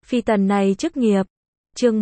Phi tần này chức nghiệp. Chương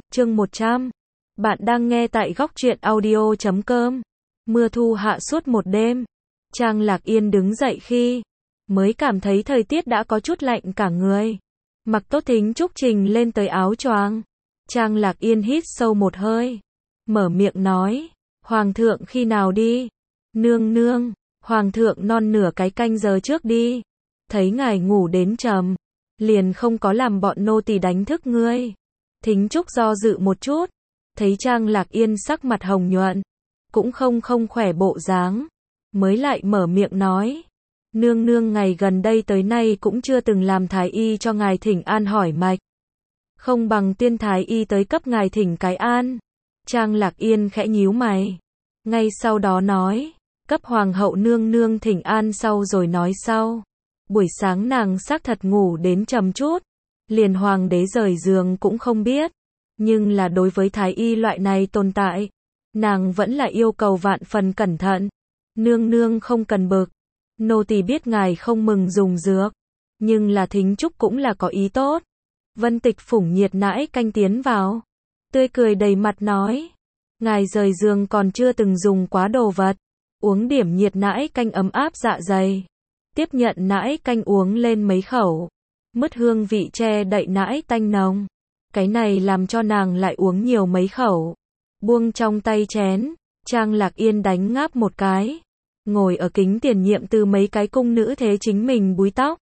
100. Bạn đang nghe tại góc truyện audio.com. Mưa thu hạ suốt một đêm. Trang Lạc Yên đứng dậy khi mới cảm thấy thời tiết đã có chút lạnh cả người. Mặc tốt Thính Trúc trình lên tới áo choàng. Trang Lạc Yên hít sâu một hơi. Mở miệng nói. Hoàng thượng khi nào đi? Nương, Hoàng thượng non nửa cái canh giờ trước đi. Thấy ngài ngủ đến trầm. Liền không có làm bọn nô tỳ đánh thức ngươi. Thính Trúc do dự một chút. Thấy Trang Lạc Yên sắc mặt hồng nhuận. Cũng không khỏe bộ dáng. Mới lại mở miệng nói. Nương ngày gần đây tới nay cũng chưa từng làm thái y cho ngài thỉnh an hỏi mạch. Không bằng tiên thái y tới cấp ngài thỉnh cái an. Trang Lạc Yên khẽ nhíu mày. Ngay sau đó nói. Cấp hoàng hậu nương thỉnh an sau rồi nói sau. Buổi sáng nàng xác thật ngủ đến trầm chút. Liền hoàng đế rời giường cũng không biết. Nhưng là đối với thái y loại này tồn tại. Nàng vẫn là yêu cầu vạn phần cẩn thận. Nương không cần bực. Nô tỳ biết ngài không mừng dùng dược. Nhưng là Thính Trúc cũng là có ý tốt. Vân Tịch phủng nhiệt nãi canh tiến vào. Tươi cười đầy mặt nói. Ngài rời giường còn chưa từng dùng quá đồ vật. Uống điểm nhiệt nãi canh ấm áp dạ dày. Tiếp nhận nãi canh uống lên mấy khẩu. Mứt hương vị che đậy nãi tanh nồng. Cái này làm cho nàng lại uống nhiều mấy khẩu. Buông trong tay chén. Trang Lạc Yên đánh ngáp một cái. Ngồi ở kính tiền nhiệm từ mấy cái cung nữ thế chính mình búi tóc.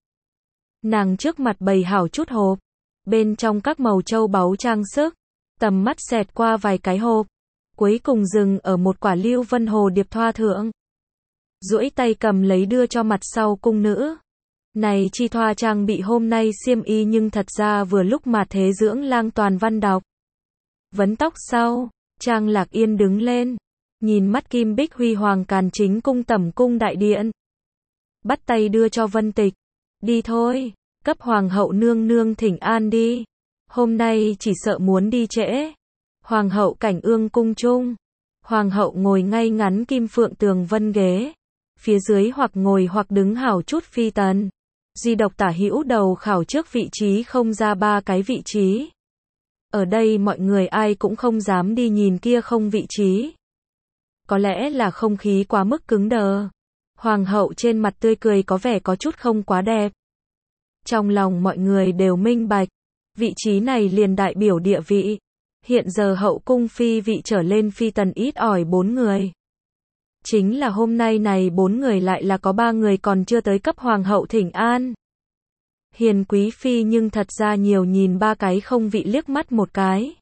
Nàng trước mặt bày hảo chút hộp. Bên trong các màu châu báu trang sức. Tầm mắt xẹt qua vài cái hộp. Cuối cùng dừng ở một quả lưu vân hồ điệp thoa thượng. Duỗi tay cầm lấy đưa cho mặt sau cung nữ. Này chi thoa trang bị hôm nay xiêm y nhưng thật ra vừa lúc mà thế dưỡng lang toàn văn đọc. Vấn tóc sau, Trang Lạc Yên đứng lên. Nhìn mắt kim bích huy hoàng càn chính cung tẩm cung đại điện. Bắt tay đưa cho Vân Tịch. Đi thôi, cấp hoàng hậu nương thỉnh an đi. Hôm nay chỉ sợ muốn đi trễ. Hoàng hậu cảnh ương cung chung. Hoàng hậu ngồi ngay ngắn kim phượng tường vân ghế. Phía dưới hoặc ngồi hoặc đứng hảo chút phi tần. Duy độc tả hữu đầu khảo trước vị trí không ra ba cái vị trí. Ở đây mọi người ai cũng không dám đi nhìn kia không vị trí. Có lẽ là không khí quá mức cứng đờ. Hoàng hậu trên mặt tươi cười có vẻ có chút không quá đẹp. Trong lòng mọi người đều minh bạch. Vị trí này liền đại biểu địa vị. Hiện giờ hậu cung phi vị trở lên phi tần ít ỏi 4 người. Chính là hôm nay này 4 người lại là có 3 người còn chưa tới cấp hoàng hậu thỉnh an. Hiền quý phi nhưng thật ra nhiều nhìn 3 cái không vị liếc mắt một cái.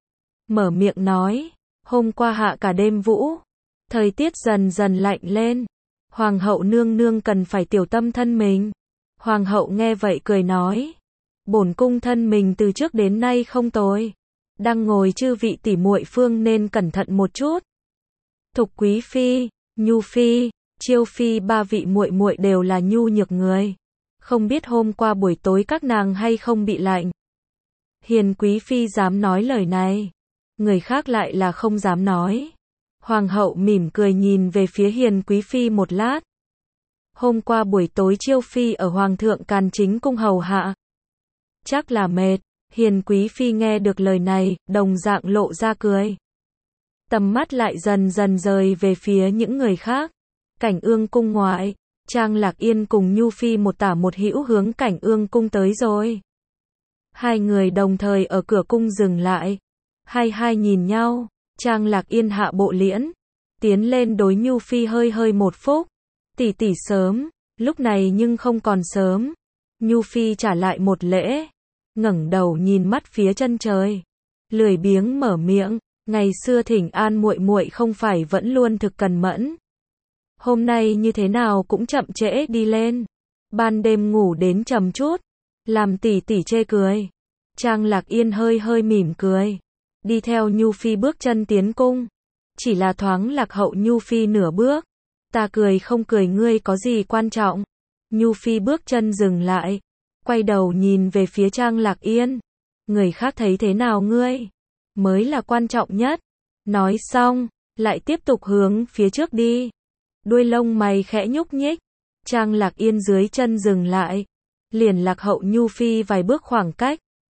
Mở miệng nói, hôm qua hạ cả đêm vũ. Thời tiết dần dần lạnh lên. Hoàng hậu nương cần phải tiểu tâm thân mình. Hoàng hậu nghe vậy cười nói. Bổn cung thân mình từ trước đến nay không tồi. Đang ngồi chư vị tỷ muội phương nên cẩn thận một chút. Thục quý phi, nhu phi, chiêu phi 3 vị muội muội đều là nhu nhược người. Không biết hôm qua buổi tối các nàng hay không bị lạnh. Hiền quý phi dám nói lời này. Người khác lại là không dám nói. Hoàng hậu mỉm cười nhìn về phía hiền quý phi một lát. Hôm qua buổi tối chiêu phi ở hoàng thượng càn chính cung hầu hạ. Chắc là mệt. Hiền quý phi nghe được lời này, đồng dạng lộ ra cười. Tầm mắt lại dần dần rời về phía những người khác. Cảnh ương cung ngoại, Trang Lạc Yên cùng Nhu phi một tả một hữu hướng cảnh ương cung tới rồi. Hai người đồng thời ở cửa cung dừng lại. Hai nhìn nhau, Trang Lạc Yên hạ bộ liễn. Tiến lên đối Nhu phi hơi một phút. Tỷ sớm, lúc này nhưng không còn sớm. Nhu phi trả lại một lễ. Ngẩng đầu nhìn mắt phía chân trời. Lười biếng mở miệng. Ngày xưa thỉnh an muội không phải vẫn luôn thực cần mẫn. Hôm nay như thế nào cũng chậm trễ đi lên. Ban đêm ngủ đến trầm chút. Làm tỷ chê cười. Trang Lạc Yên hơi mỉm cười. Đi theo Nhu phi bước chân tiến cung. Chỉ là thoáng lạc hậu Nhu phi nửa bước. Ta cười không cười ngươi có gì quan trọng. Nhu phi bước chân dừng lại. Quay đầu nhìn về phía Trang Lạc Yên. Người khác thấy thế nào ngươi? Mới là quan trọng nhất. Nói xong, lại tiếp tục hướng phía trước đi. Đuôi lông mày khẽ nhúc nhích. Trang Lạc Yên dưới chân dừng lại. Liền lạc hậu Nhu phi vài bước khoảng cách.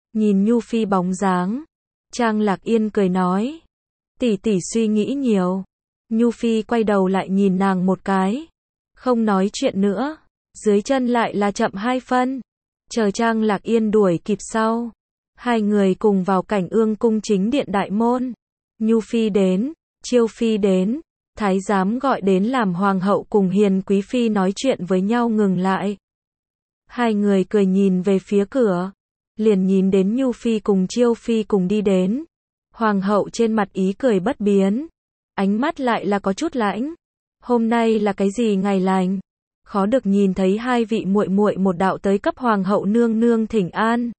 Nhìn Nhu Phi bóng dáng, Trang Lạc Yên cười nói, tỷ tỷ suy nghĩ nhiều. Nhu Phi quay đầu lại nhìn nàng một cái, không nói chuyện nữa, dưới chân lại là chậm 2 phân. Chờ Trang Lạc Yên đuổi kịp sau, hai người cùng vào cảnh ương cung chính điện đại môn. Nhu Phi đến, Chiêu Phi đến, thái giám gọi đến làm hoàng hậu cùng Hiền Quý Phi nói chuyện với nhau ngừng lại. Hai người cười nhìn về phía cửa, liền nhìn đến Nhu Phi cùng Chiêu Phi cùng đi đến. Hoàng hậu trên mặt ý cười bất biến, ánh mắt lại là có chút lãnh. Hôm nay là cái gì ngày lành? Khó được nhìn thấy hai vị muội muội một đạo tới cấp hoàng hậu nương nương thỉnh an.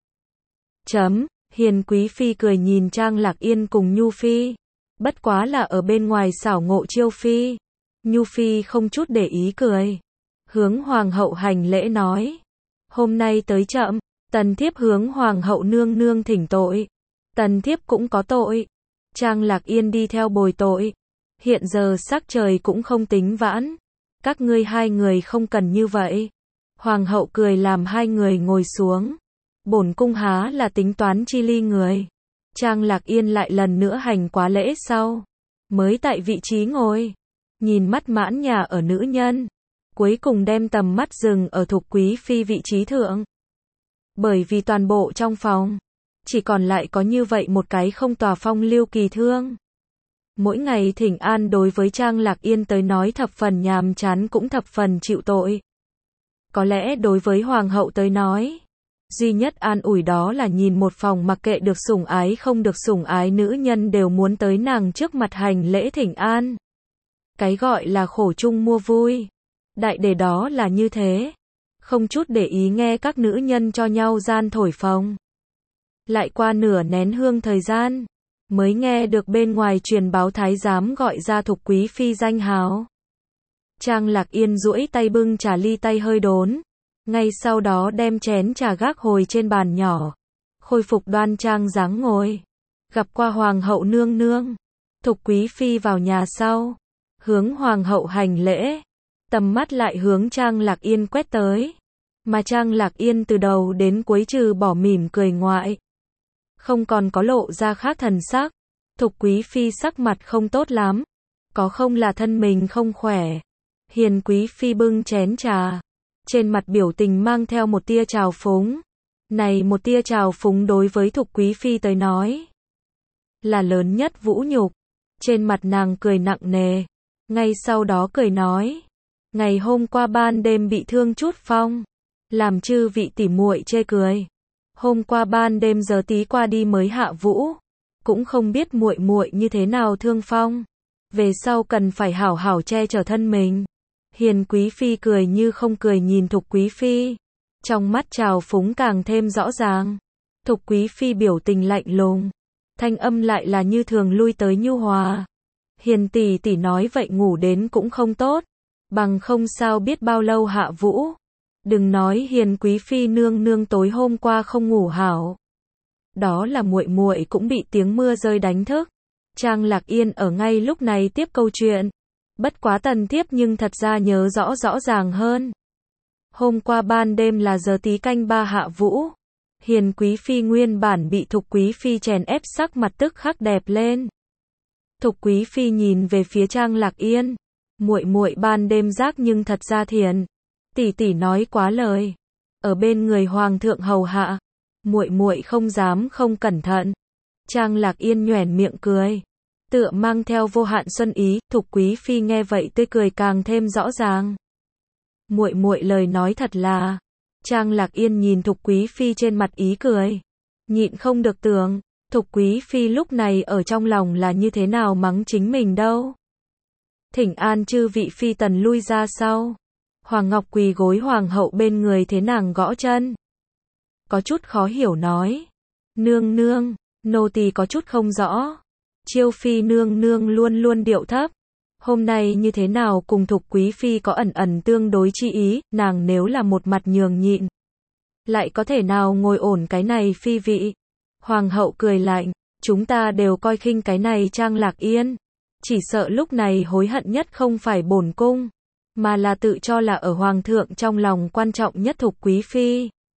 Hiền Quý Phi cười nhìn Trang Lạc Yên cùng Nhu Phi, bất quá là ở bên ngoài xảo ngộ Chiêu Phi. Nhu Phi không chút để ý cười, hướng hoàng hậu hành lễ nói, hôm nay tới chậm, tần thiếp hướng hoàng hậu nương nương thỉnh tội. Tần thiếp cũng có tội. Trang Lạc Yên đi theo bồi tội. Hiện giờ sắc trời cũng không tính vãn, các ngươi hai người không cần như vậy. Hoàng hậu cười làm hai người ngồi xuống. Bổn cung há là tính toán chi ly người. Trang Lạc Yên lại lần nữa hành quá lễ sau, mới tại vị trí ngồi, nhìn mắt mãn nhà ở nữ nhân, cuối cùng đem tầm mắt dừng ở Thục Quý Phi vị trí thượng. Bởi vì toàn bộ trong phòng, chỉ còn lại có như vậy một cái không tòa phong lưu kỳ thương. Mỗi ngày thỉnh an đối với Trang Lạc Yên tới nói thập phần nhàm chán cũng thập phần chịu tội. Có lẽ đối với hoàng hậu tới nói, duy nhất an ủi đó là nhìn một phòng mặc kệ được sủng ái không được sủng ái nữ nhân đều muốn tới nàng trước mặt hành lễ thỉnh an. Cái gọi là khổ chung mua vui. Đại đề đó là như thế. Không chút để ý nghe các nữ nhân cho nhau gian thổi phồng. Lại qua nửa nén hương thời gian, mới nghe được bên ngoài truyền báo thái giám gọi ra Thục Quý Phi danh hào. Trang Lạc Yên duỗi tay bưng trà ly tay hơi đốn, ngay sau đó đem chén trà gác hồi trên bàn nhỏ, khôi phục đoan trang dáng ngồi. Gặp qua hoàng hậu nương nương, Thục Quý Phi vào nhà sau, hướng hoàng hậu hành lễ, tầm mắt lại hướng Trang Lạc Yên quét tới, mà Trang Lạc Yên từ đầu đến cuối trừ bỏ mỉm cười ngoại, không còn có lộ ra khác thần sắc. Thục Quý Phi sắc mặt không tốt lắm, có không là thân mình không khỏe. Hiền Quý Phi bưng chén trà, trên mặt biểu tình mang theo một tia trào phúng. Này một tia trào phúng đối với Thục Quý Phi tới nói là lớn nhất vũ nhục. Trên mặt nàng cười nặng nề, ngay sau đó cười nói, ngày hôm qua ban đêm bị thương chút phong, làm chư vị tỉ muội chê cười. Hôm qua ban đêm giờ tí qua đi mới hạ vũ, cũng không biết muội muội như thế nào thương phong, về sau cần phải hảo hảo che chở thân mình. Hiền Quý Phi cười như không cười nhìn Thục Quý Phi, trong mắt trào phúng càng thêm rõ ràng. Thục Quý Phi biểu tình lạnh lùng, thanh âm lại là như thường lui tới nhu hòa. Hiền tỷ tỷ nói vậy ngủ đến cũng không tốt, bằng không sao biết bao lâu hạ vũ. Đừng nói Hiền Quý Phi nương nương tối hôm qua không ngủ hảo, đó là muội muội cũng bị tiếng mưa rơi đánh thức. Trang Lạc Yên ở ngay lúc này tiếp câu chuyện, bất quá tần thiếp nhưng thật ra nhớ rõ ràng hơn. Hôm qua ban đêm là giờ tí canh 3 hạ vũ. Hiền Quý Phi nguyên bản bị Thục Quý Phi chèn ép sắc mặt tức khắc đẹp lên. Thục Quý Phi nhìn về phía Trang Lạc Yên, muội muội ban đêm giác nhưng thật ra thiện, tỷ tỷ nói quá lời, ở bên người hoàng thượng hầu hạ, muội muội không dám không cẩn thận. Trang Lạc Yên nhoẻn miệng cười, tựa mang theo vô hạn xuân ý. Thục Quý Phi nghe vậy tươi cười càng thêm rõ ràng. Muội muội lời nói thật là. Trang Lạc Yên nhìn Thục Quý Phi trên mặt ý cười, nhịn không được tưởng, Thục Quý Phi lúc này ở trong lòng là như thế nào mắng chính mình đâu. Thỉnh an chư vị phi tần lui ra sau. Hoàng Ngọc quỳ gối hoàng hậu bên người thế nàng gõ chân, có chút khó hiểu nói, nương nương, nô tỳ có chút không rõ. Chiêu Phi nương nương luôn luôn điệu thấp, hôm nay như thế nào cùng Thục Quý Phi có ẩn tương đối chi ý. Nàng nếu là một mặt nhường nhịn, lại có thể nào ngồi ổn cái này phi vị. Hoàng hậu cười lạnh, chúng ta đều coi khinh cái này Trang Lạc Yên, chỉ sợ lúc này hối hận nhất không phải bổn cung, mà là tự cho là ở hoàng thượng trong lòng quan trọng nhất Thục Quý Phi.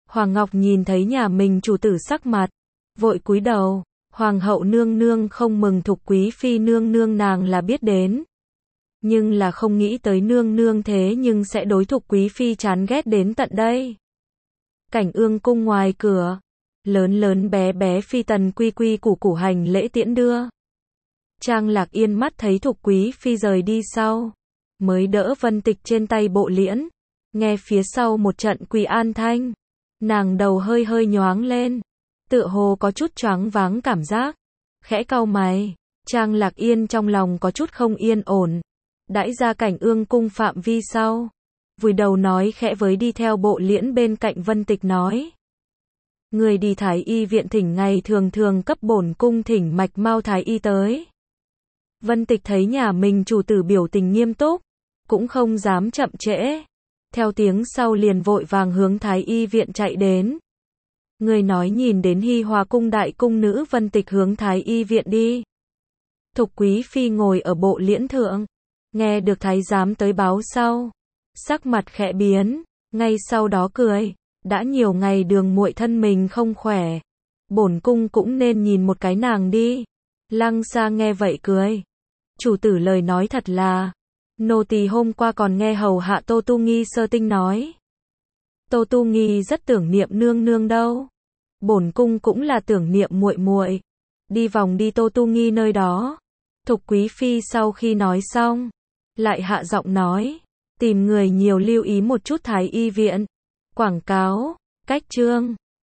Hoàng Ngọc nhìn thấy nhà mình chủ tử sắc mặt, vội cúi đầu. Hoàng hậu nương nương không mừng Thục quý phi nương nương nàng là biết đến. Nhưng là không nghĩ tới nương nương thế nhưng sẽ đối Thục quý phi chán ghét đến tận đây. Cảnh Ương cung ngoài cửa, lớn lớn bé bé phi tần quy quy củ củ hành lễ tiễn đưa. Trang Lạc Yên mắt thấy Thục quý phi rời đi sau, mới đỡ Vân Tịch trên tay bộ liễn, nghe phía sau một trận quỳ an thanh, nàng đầu hơi hơi nhoáng lên, tựa hồ có chút choáng váng cảm giác, khẽ cau mày, Trang Lạc Yên trong lòng có chút không yên ổn, đãi ra Cảnh Ương cung phạm vi sau, vùi đầu nói khẽ với đi theo bộ liễn bên cạnh Vân Tịch nói. Người đi thái y viện thỉnh ngày thường thường cấp bổn cung thỉnh mạch mau thái y tới. Vân Tịch thấy nhà mình chủ tử biểu tình nghiêm túc, cũng không dám chậm trễ. Theo tiếng sau liền vội vàng hướng thái y viện chạy đến. Người nói nhìn đến Hi Hòa cung đại cung nữ Vân Tịch hướng thái y viện đi. Thục quý phi ngồi ở bộ liễn thượng, nghe được thái giám tới báo sau, sắc mặt khẽ biến, ngay sau đó cười, đã nhiều ngày đường muội thân mình không khỏe, bổn cung cũng nên nhìn một cái nàng đi. Lăng Sa nghe vậy cười, chủ tử lời nói thật là, nô tỳ hôm qua còn nghe hầu hạ Tô Tu Nghi sơ tinh nói, Tô Tu Nghi rất tưởng niệm nương nương đâu, bổn cung cũng là tưởng niệm muội muội. Đi vòng đi Tô Tu Nghi nơi đó. Thục quý phi sau khi nói xong, lại hạ giọng nói, tìm người nhiều lưu ý một chút thái y viện. Quảng cáo, cách chương